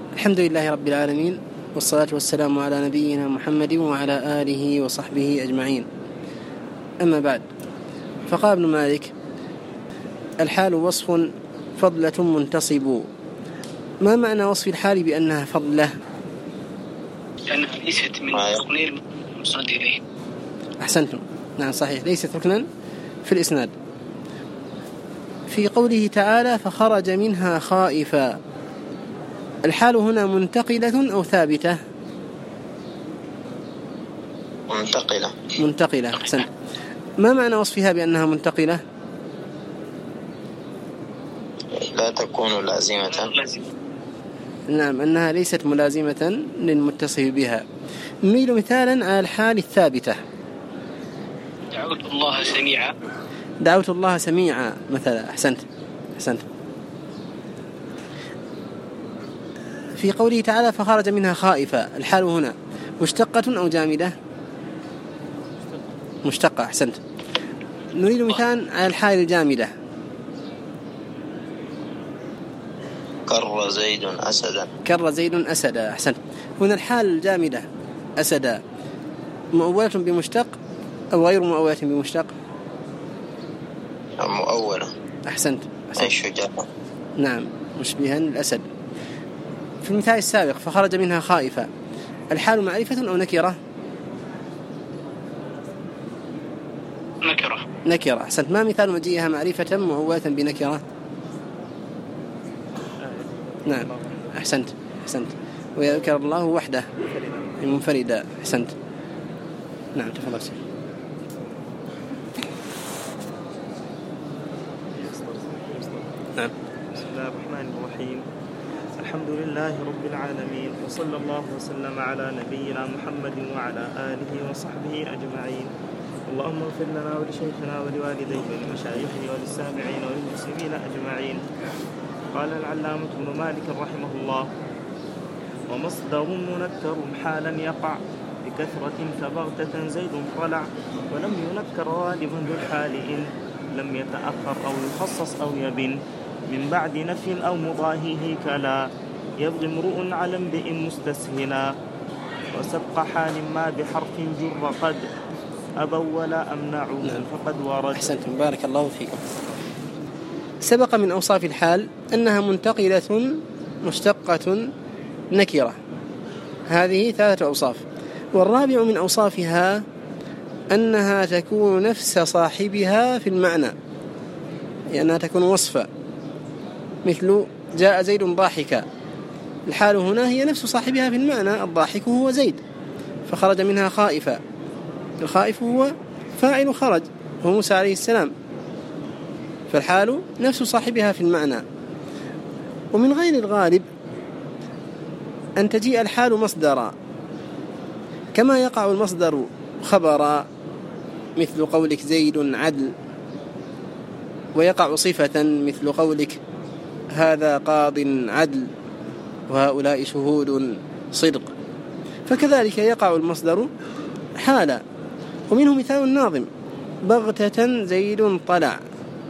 الحمد لله رب العالمين، والصلاة والسلام على نبينا محمد وعلى آله وصحبه أجمعين. أما بعد، فقال ابن مالك: الحال وصف فضلة منتصب. ما معنى وصف الحال بأنها فضلة؟ لأنها ليست من ركن المسند إليه. أحسنتم، نعم صحيح، ليست ركنا في الإسناد. في قوله تعالى: فخرج منها خائفا، الحال هنا منتقلة أو ثابتة؟ منتقلة. أحسنت. ما معنى وصفها بأنها منتقلة؟ لا تكون لازمة. نعم، أنها ليست ملازمة للمتصف بها. نريد مثالا على الحال الثابتة. دعوت الله سميعا مثلا. أحسنت. في قوله تعالى: فخرج منها خائفا، الحال هنا مشتقة أو جامدة؟ مشتقة. أحسنت. نريد مثال على الحال الجامدة. كر زيد أسدا. أحسنت. هنا الحال الجامدة أسدا مؤولة بمشتق أو غير مؤولة بمشتق؟ مؤولة. أحسنت. أي شجاع. نعم، مشبها الأسد. في المثال السابق: فخرج منها خائفة، الحال معرفة أو نكرة؟ نكرة. أحسنت. ما مثال مجيئها معرفة مؤولة بنكرة؟ نعم، أحسنت. ويذكر الله وحده منفردا. أحسنت. نعم، تفضل. نعم. بسم الله الرحمن الرحيم. الحمد لله رب العالمين، وصلى الله وسلم على نبينا محمد وعلى آله وصحبه أجمعين. اللهم اغفر لنا ولشيخنا ولوالديه ولمشايخه وللسامعين وللمسلمين أجمعين. قال العلامة ابن مالك رحمه الله: ومصدر منكر حالا يقع بكثرة كبغتة زيد طلع، ولم ينكر غالبا ذو الحال إن لم يتأخر أو يخصص أو يبن من بعد نفي أو مضاهيه كلا يبغي امرؤ على امرئ مستسهلا. وسبق حال ما بحرف جر قد أبوا ولا أمنعوا فقد ورد. أحسنتم، بارك الله فيكم. سبق من أوصاف الحال أنها منتقلة مشتقة نكرة. هذه 3 أوصاف. والرابع من أوصافها أنها تكون نفس صاحبها في المعنى، لأنها تكون وصفا، مثل جاء زيد ضاحكا، الحال هنا هي نفس صاحبها في المعنى، الضاحك هو زيد. فخرج منها خائفا، الخائف هو فاعل خرج، هو موسى عليه السلام، فالحال نفس صاحبها في المعنى. ومن غير الغالب أن تجيء الحال مصدرا، كما يقع المصدر خبرا، مثل قولك زيد عدل، ويقع صفة مثل قولك هذا قاض عدل وهؤلاء شهود صدق. فكذلك يقع المصدر حالا. ومنه مثال الناظم: بغتة زيد طلع،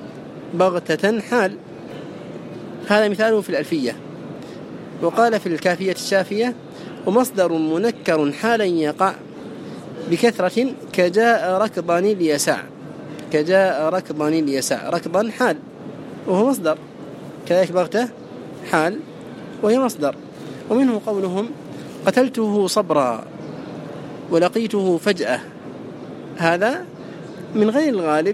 بغتة حال، هذا مثاله في الألفية. وقال في الكافية الشافية: ومصدر منكر حالا يقع بكثرة كجاء ركضا اليسع. كجاء ركضا اليسع، ركضا حال وهو مصدر، كذلك بغتة حال وهي مصدر. ومنه قولهم: قتلته صبرا ولقيته فجأة، هذا من غير الغالب،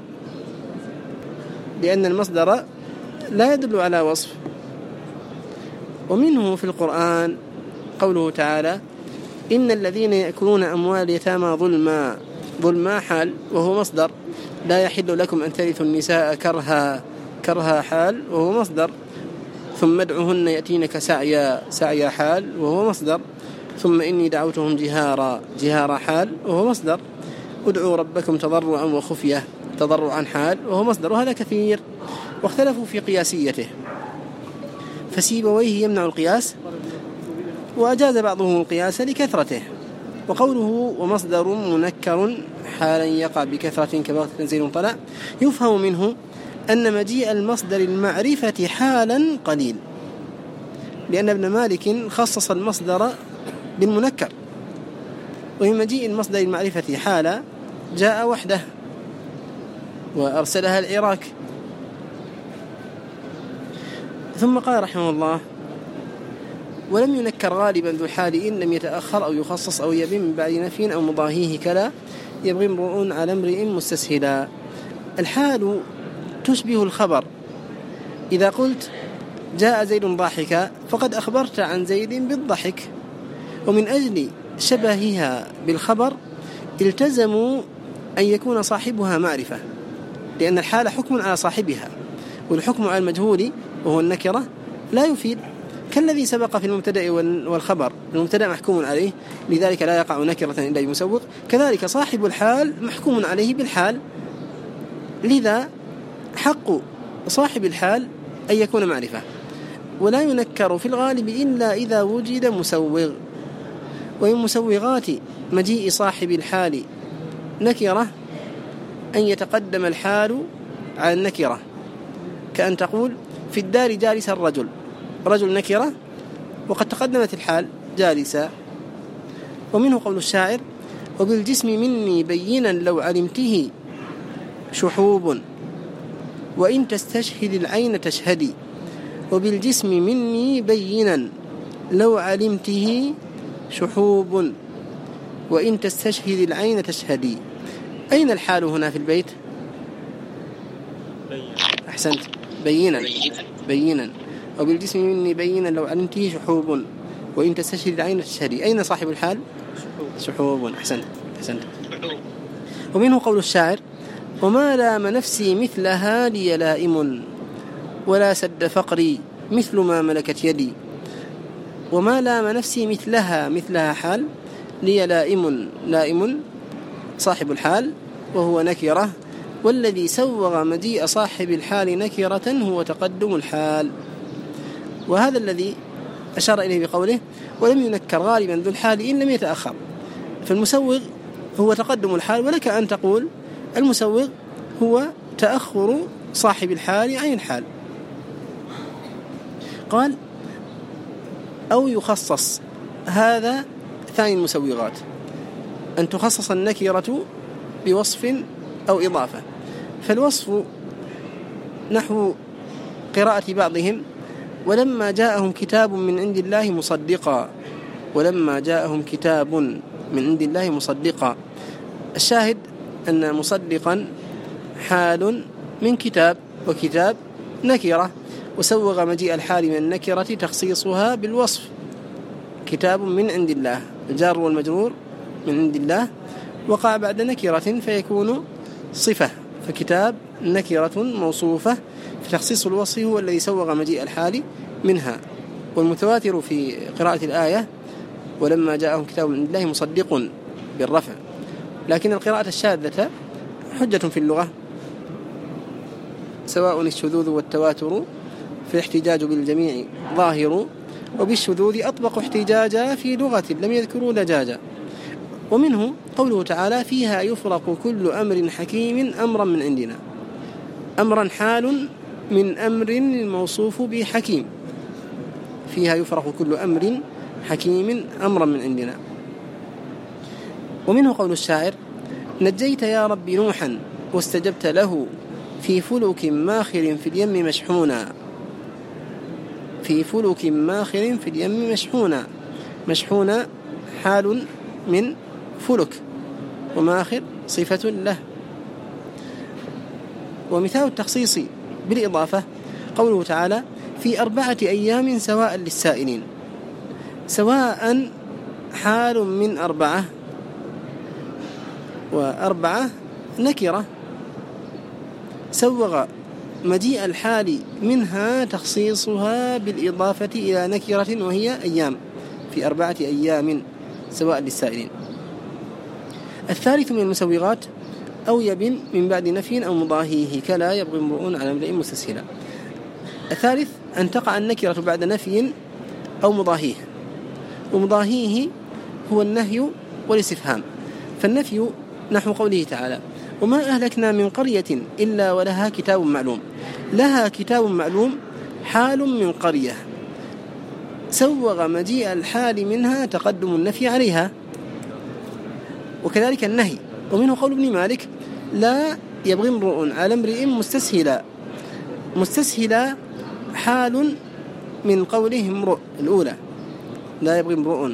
لأن المصدر لا يدل على وصف. ومنه في القرآن قوله تعالى: إن الذين يأكلون أموال اليتامى ظلما حال وهو مصدر، لا يحل لكم أن ترثوا النساء كرها حال وهو مصدر، ثم ادعوهن يأتينك سعيا حال وهو مصدر، ثم إني دعوتهم جهارا حال وهو مصدر، ادعوا ربكم تضرعا وخفية تضرعا حال وهو مصدر. وهذا كثير، واختلفوا في قياسيته، فسيبويه يمنع القياس، وأجاز بعضهم القياس لكثرته. وقوله: ومصدر منكر حالا يقع بكثرة كبغتة زيد طلع، يفهم منه أن مجيء المصدر المعرفة حالا قليل، لأن ابن مالك خصص المصدر بالمنكر، ومن مجيء المصدر المعرفة حالا جاء وحده وأرسلها العراق. ثم قال رحمه الله: ولم ينكر غالبا ذو الحال إن لم يتأخر أو يخصص أو يبين من بعد نفي أو مضاهيه كلا يبغي امرؤ على امرئ مستسهلا. الحال تشبه الخبر. إذا قلت جاء زيد ضاحكا فقد أخبرت عن زيد بالضحك، ومن أجل شبهها بالخبر التزموا أن يكون صاحبها معرفة، لأن الحال حكم على صاحبها، والحكم على المجهول وهو النكرة لا يفيد، كالذي سبق في المبتدأ والخبر. المبتدأ محكوم عليه لذلك لا يقع نكرة إلا بمسوق، كذلك صاحب الحال محكوم عليه بالحال، لذا حق صاحب الحال أن يكون معرفة، ولا ينكر في الغالب إلا إذا وجد مسوغ. ومن مسوغات مجيء صاحب الحال نكرة أن يتقدم الحال على النكرة، كأن تقول في الدار جالس الرجل، رجل نكرة وقد تقدمت الحال جالسا. ومنه قول الشاعر: وبالجسم مني بينا لو علمته شحوب وإن تستشهد العين تشهدي. وبالجسم مني بينا لو علمته شحوب وإن تستشهد العين تشهدي. أين الحال هنا في البيت؟ أحسنت، بينا. وبالجسم مني بينا لو علمته شحوب وإن تستشهد العين تشهدي. أين صاحب الحال؟ شحوب. أحسنت. ومنه قول الشاعر: وما لام نفسي مثلها لي لائم ولا سد فقري مثل ما ملكت يدي. وما لام نفسي مثلها حال، لي لائم صاحب الحال وهو نكرة، والذي سوغ مجيء صاحب الحال نكرة هو تقدم الحال. وهذا الذي أشار إليه بقوله: ولم ينكر غالبا ذو الحال إن لم يتأخر. فالمسوغ هو تقدم الحال، ولك أن تقول المسوغ هو تأخر صاحب الحال عن الحال. قال: أو يخصص، هذا ثاني المسوغات، أن تخصص النكرة بوصف أو إضافة. فالوصف نحو قراءة بعضهم: ولما جاءهم كتاب من عند الله مصدقا. ولما جاءهم كتاب من عند الله مصدقا. الشاهد أن مصدقا حال من كتاب، وكتاب نكرة، وسوغ مجيء الحال من النكرة تخصيصها بالوصف. كتاب من عند الله، الجار والمجرور من عند الله وقع بعد نكرة فيكون صفة، فكتاب نكرة موصوفة، فتخصيص الوصف هو الذي سوغ مجيء الحال منها. والمتواتر في قراءة الآية: ولما جاءهم كتاب من عند الله مصدق بالرفع. لكن القراءة الشاذة حجة في اللغة، سواء الشذوذ والتواتر فالاحتجاج بالجميع ظاهر، وبالشذوذ أطبق احتجاجا في لغة لم يذكروا لجاجا. ومنه قوله تعالى: فيها يفرق كل أمر حكيم أمرا من عندنا. أمرا حال من أمر الموصوف بحكيم، فيها يفرق كل أمر حكيم أمرا من عندنا. ومنه قول الشاعر: نجيت يا رب نوحا واستجبت له في فلك ماخر في اليم مشحونا. في فلك ماخر في اليم مشحونا. مشحونا حال من فلك، وماخر صفة له. ومثال التخصيص بالإضافة قوله تعالى: في 4 أيام سواء للسائلين. سواء حال من 4، و4 نكرة، سوغ مجيء الحال منها تخصيصها بالإضافة إلى نكرة وهي أيام، في 4 أيام سواء للسائلين. الثالث من المسوغات أو يبن من بعد نفي أو مضاهيه كلا يبغي امرؤ على امرئ مستسهلا. الثالث أن تقع النكرة بعد نفي أو مضاهيه، ومضاهيه هو النهي والاستفهام. فالنفي نحو قوله تعالى: وما أهلكنا من قرية إلا ولها كتاب معلوم. لها كتاب معلوم حال من قرية، سوغ مجيء الحال منها تقدم النفي عليها. وكذلك النهي، ومنه قول ابن مالك: لا يبغي امرؤ على امرئ مستسهلا حال من قوله امرؤ الأولى، لا يبغي امرؤ.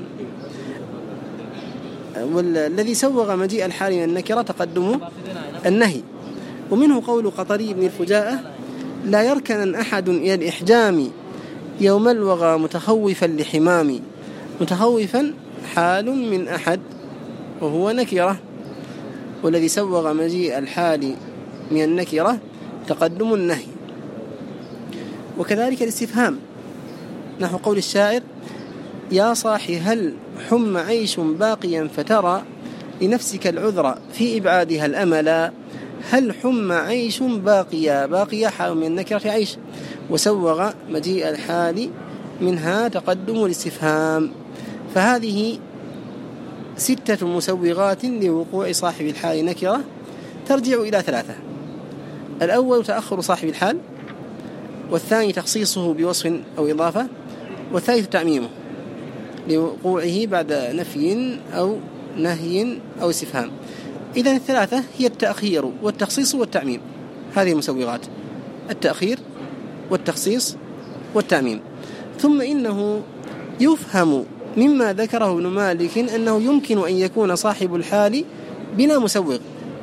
والذي سوغ مجيء الحال من النكرة تقدم النهي. ومنه قول قطري بن الفجاءة: لا يركن أحد إلى الإحجام يوم الوغى متخوفا لحمام. متخوفا حال من أحد وهو نكرة، والذي سوغ مجيء الحال من النكرة تقدم النهي. وكذلك الاستفهام، نحو قول الشاعر: يا صاحي هل حم عيش باقيا فترى لنفسك العذر في إبعادها الأملا. هل حم عيش باقيا حال من النكرة عيش، وسوغ مجيء الحال منها تقدم الاستفهام. فهذه 6 مسوغات لوقوع صاحب الحال نكرة، ترجع إلى 3: الأول تأخر صاحب الحال، والثاني تخصيصه بوصف أو إضافة، والثالث تعميمه لوقوعه بعد نفي أو نهي أو استفهام. إذن 3 هي التأخير والتخصيص والتعميم. هذه المسوغات: التأخير والتخصيص والتعميم. ثم إنه يفهم مما ذكره ابن مالك أنه يمكن أن يكون صاحب الحال بلا مسوغ.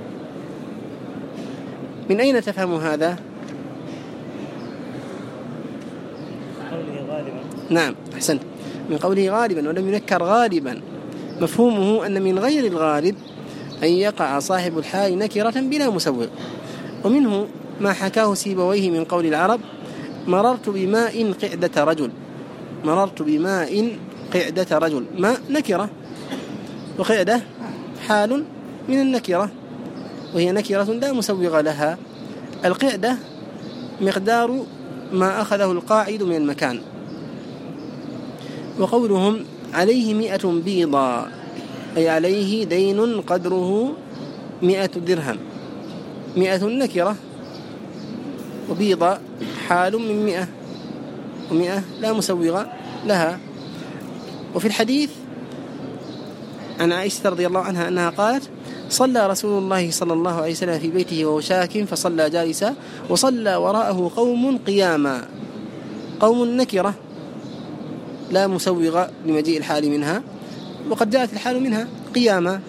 من أين تفهم هذا؟ نعم، أحسنت، من قوله غالبا ولم ينكر غالبا. مفهومه أن من غير الغالب أن يقع صاحب الحال نكرة بلا مسوغ. ومنه ما حكاه سيبويه من قول العرب: مررت بماء قعدة رجل. مررت بماء قعدة رجل، ماء نكرة، وقعدة حال من النكرة، وهي نكرة لا مسوغ لها. القعدة مقدار ما أخذه القاعد من المكان. وقولهم عليه 100 بيضا، أي عليه دين قدره 100 درهم. 100 نكرة، وبيضا حال من 100، و100 لا مسوغ لها. وفي الحديث عن عائشة رضي الله عنها أنها قالت: صلى رسول الله صلى الله عليه وسلم في بيته وهو شاك، فصلى جالسا، وصلى وراءه قوم قياما. قوم نكرة لا مسوغ لمجيء الحال منها، وقد جاءت الحال منها قياما.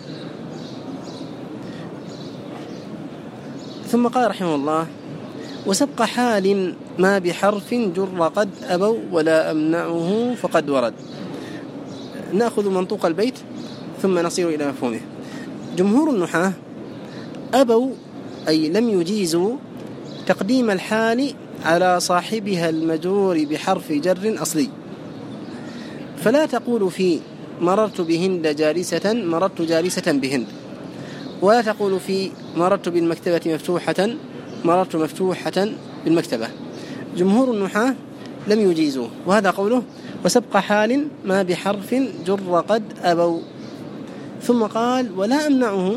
ثم قال رحمه الله: وسبق حال ما بحرف جر قد أبوا ولا أمنعه فقد ورد. نأخذ منطوق البيت ثم نصير إلى مفهومه. جمهور النحاة أبوا أي لم يجيزوا تقديم الحال على صاحبها المجرور بحرف جر أصلي. فلا تقول في مررت بهند جالسة مررت جالسة بهند، ولا تقول في مررت بالمكتبة مفتوحة مررت مفتوحة بالمكتبة. جمهور النحاة لم يجيزوه، وهذا قوله: وسبق حال ما بحرف جر قد أبوا. ثم قال: ولا أمنعه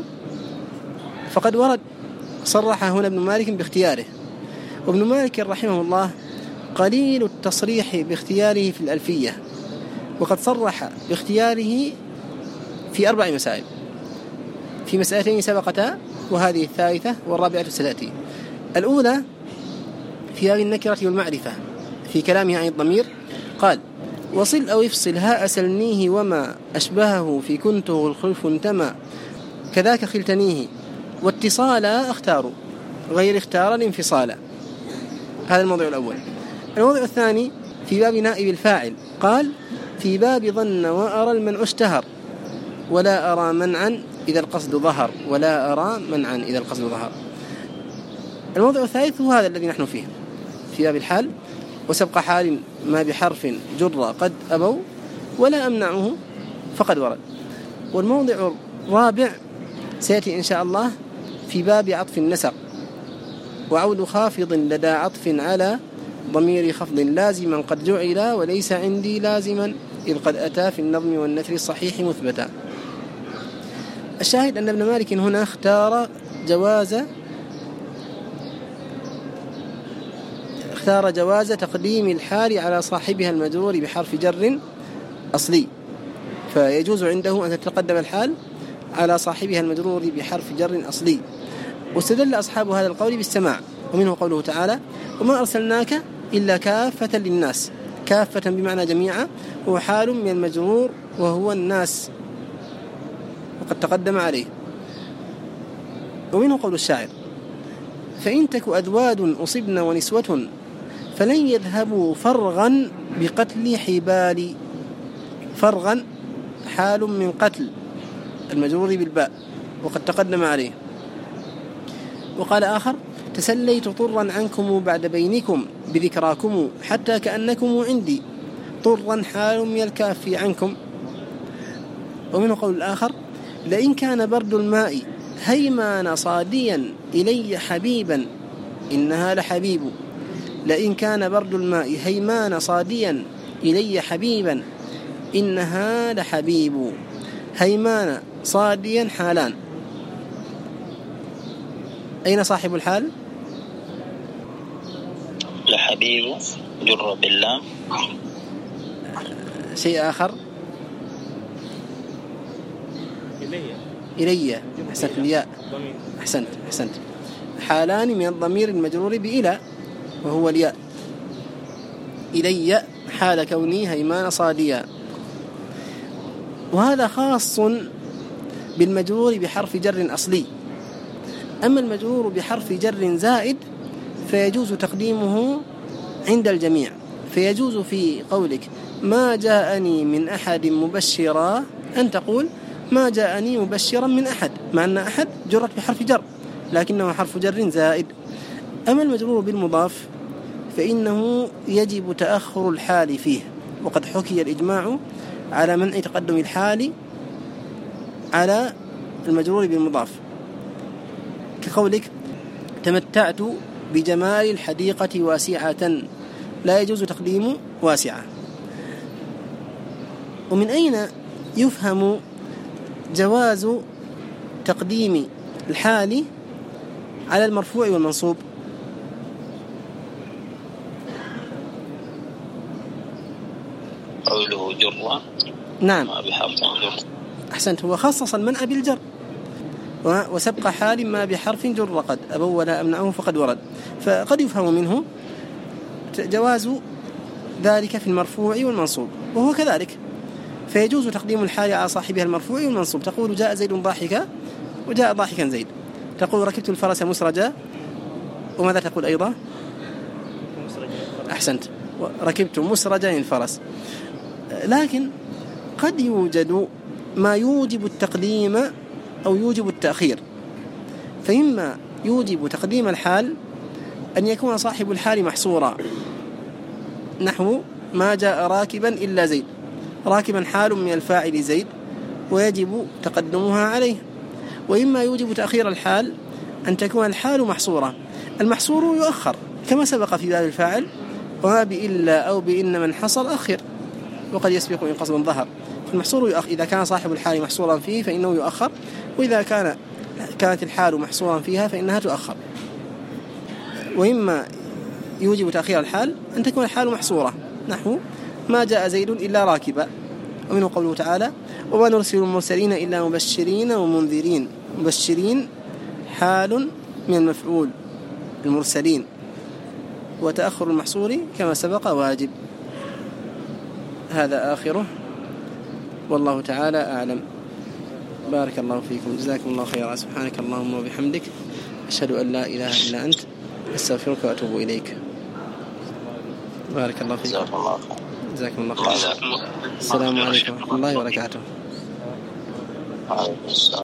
فقد ورد. صرح هنا ابن مالك باختياره، وابن مالك رحمه الله قليل التصريح باختياره في الألفية، وقد صرح باختياره في 4 مسائل، في مسألتين سبقتا، وهذه الثالثة والرابعة ستأتي. الأولى في هذه النكرة والمعرفة في كلامه عن الضمير، قال: وصل أو افصل ها أسلنيه وما أشبهه في كنته الخلف انتمى كذاك خلتنيه، واتصالا اختاروا غير اختار الانفصال. هذا الموضوع الأول. الموضوع الثاني في باب نائب الفاعل، قال: في باب ظن وأرى المنع اشتهر ولا أرى منعا إذا القصد ظهر، ولا أرى منعا إذا القصد ظهر. الموضوع الثالث هو هذا الذي نحن فيه في باب الحال: وسبق حال ما بحرف جر قد أبوا ولا أمنعه فقد ورد. والموضع الرابع سيأتي إن شاء الله في باب عطف النسق، وعود خافض لدى عطف على ضمير خفض لازما قد جعل وليس عندي لازما إذ قد أتى في النظم والنثر الصحيح مثبتا. الشاهد أن ابن مالك هنا اختار جواز تقديم الحال على صاحبها المجرور بحرف جر أصلي، فيجوز عنده أن تتقدم الحال على صاحبها المجرور بحرف جر أصلي. واستدل أصحاب هذا القول بالسماع، ومنه قوله تعالى: وما أرسلناك إلا كافة للناس. كافة بمعنى جميعا، هو حال من المجرور وهو الناس، وقد تقدم عليه. ومنه قول الشاعر: فإن تك أذواد أصبن ونسوة فلن يذهبوا فرغا بقتل حبال. فرغا حال من قتل المجرور بالباء، وقد تقدم عليه. وقال آخر: تسليت طرا عنكم بعد بينكم بذكراكم حتى كأنكم عندي. طرا حال من الكاف عنكم. ومنه قول الآخر: لئن كان برد الماء هيمان صاديا إلي حبيبا إنها لحبيب. لئن كان برد الماء هيمان صاديا إلي حبيبا إنها لحبيب. هيمان صاديا حالان. أين صاحب الحال؟ لحبيب جر باللام. شيء آخر؟ إلي. أحسنت. الياء. أحسنت. حالان من الضمير المجرور بإلى، وهو الياء. إلي حال كوني هيمان صاديا. وهذا خاص بالمجرور بحرف جر أصلي. أما المجرور بحرف جر زائد فيجوز تقديمه عند الجميع. فيجوز في قولك: ما جاءني من أحد مبشرا، أن تقول: ما جاءني مبشرا من أحد، مع أن أحد جرت بحرف جر لكنه حرف جر زائد. أما المجرور بالمضاف فإنه يجب تأخر الحال فيه، وقد حكي الإجماع على منع تقدم الحال على المجرور بالمضاف، كقولك: تمتعت بجمال الحديقة واسعة، لا يجوز تقديم واسعة. ومن أين يفهم جواز تقديم الحال على المرفوع والمنصوب؟ قوله جر. نعم، بحرف جر. أحسنت. هو خصص المنع بالجر، وسبق حال ما بحرف جر قد أبوا ولا أمنعه فقد ورد. فقد يفهم منه جواز ذلك في المرفوع والمنصوب، وهو كذلك. فيجوز تقديم الحال على صاحبها المرفوع والمنصوب. تقول: جاء زيد ضاحكا، وجاء ضاحكا زيد. تقول: ركبت الفرس مسرجا، وماذا تقول أيضا؟ أحسنت، ركبت مسرجا الفرس. لكن قد يوجد ما يوجب التقديم أو يوجب التأخير. فإما يوجب تقديم الحال أن يكون صاحب الحال محصورا، نحو: ما جاء راكبا إلا زيد. راكبا حال من الفاعل زيد ويجب تقدمها عليه. وإما يوجب تأخير الحال أن تكون الحال محصورة. المحصور يؤخر كما سبق في باب الفاعل: وما بإلا أو بإن من حصر أخر، وقد يسبق إن قصد ظهر. فالمحصور يؤخر إذا كان صاحب الحال محصورا فيه فإنه يؤخر، وإذا كانت الحال محصورا فيها فإنها تؤخر. وإما يوجب تأخير الحال أن تكون الحال محصورة، نحو: ما جاء زيد إلا راكبا. ومنه قوله تعالى: وما نرسل المرسلين إلا مبشرين ومنذرين. مبشرين حال من المفعول المرسلين، وتأخر المحصور كما سبق واجب. هذا آخره، والله تعالى أعلم. بارك الله فيكم، جزاكم الله خيرا. سبحانك اللهم وبحمدك، أشهد أن لا إله إلا أنت، أستغفرك وأتوب إليك. بارك الله فيكم، جزاكم الله خيرا. السلام عليكم ورحمة الله وبركاته.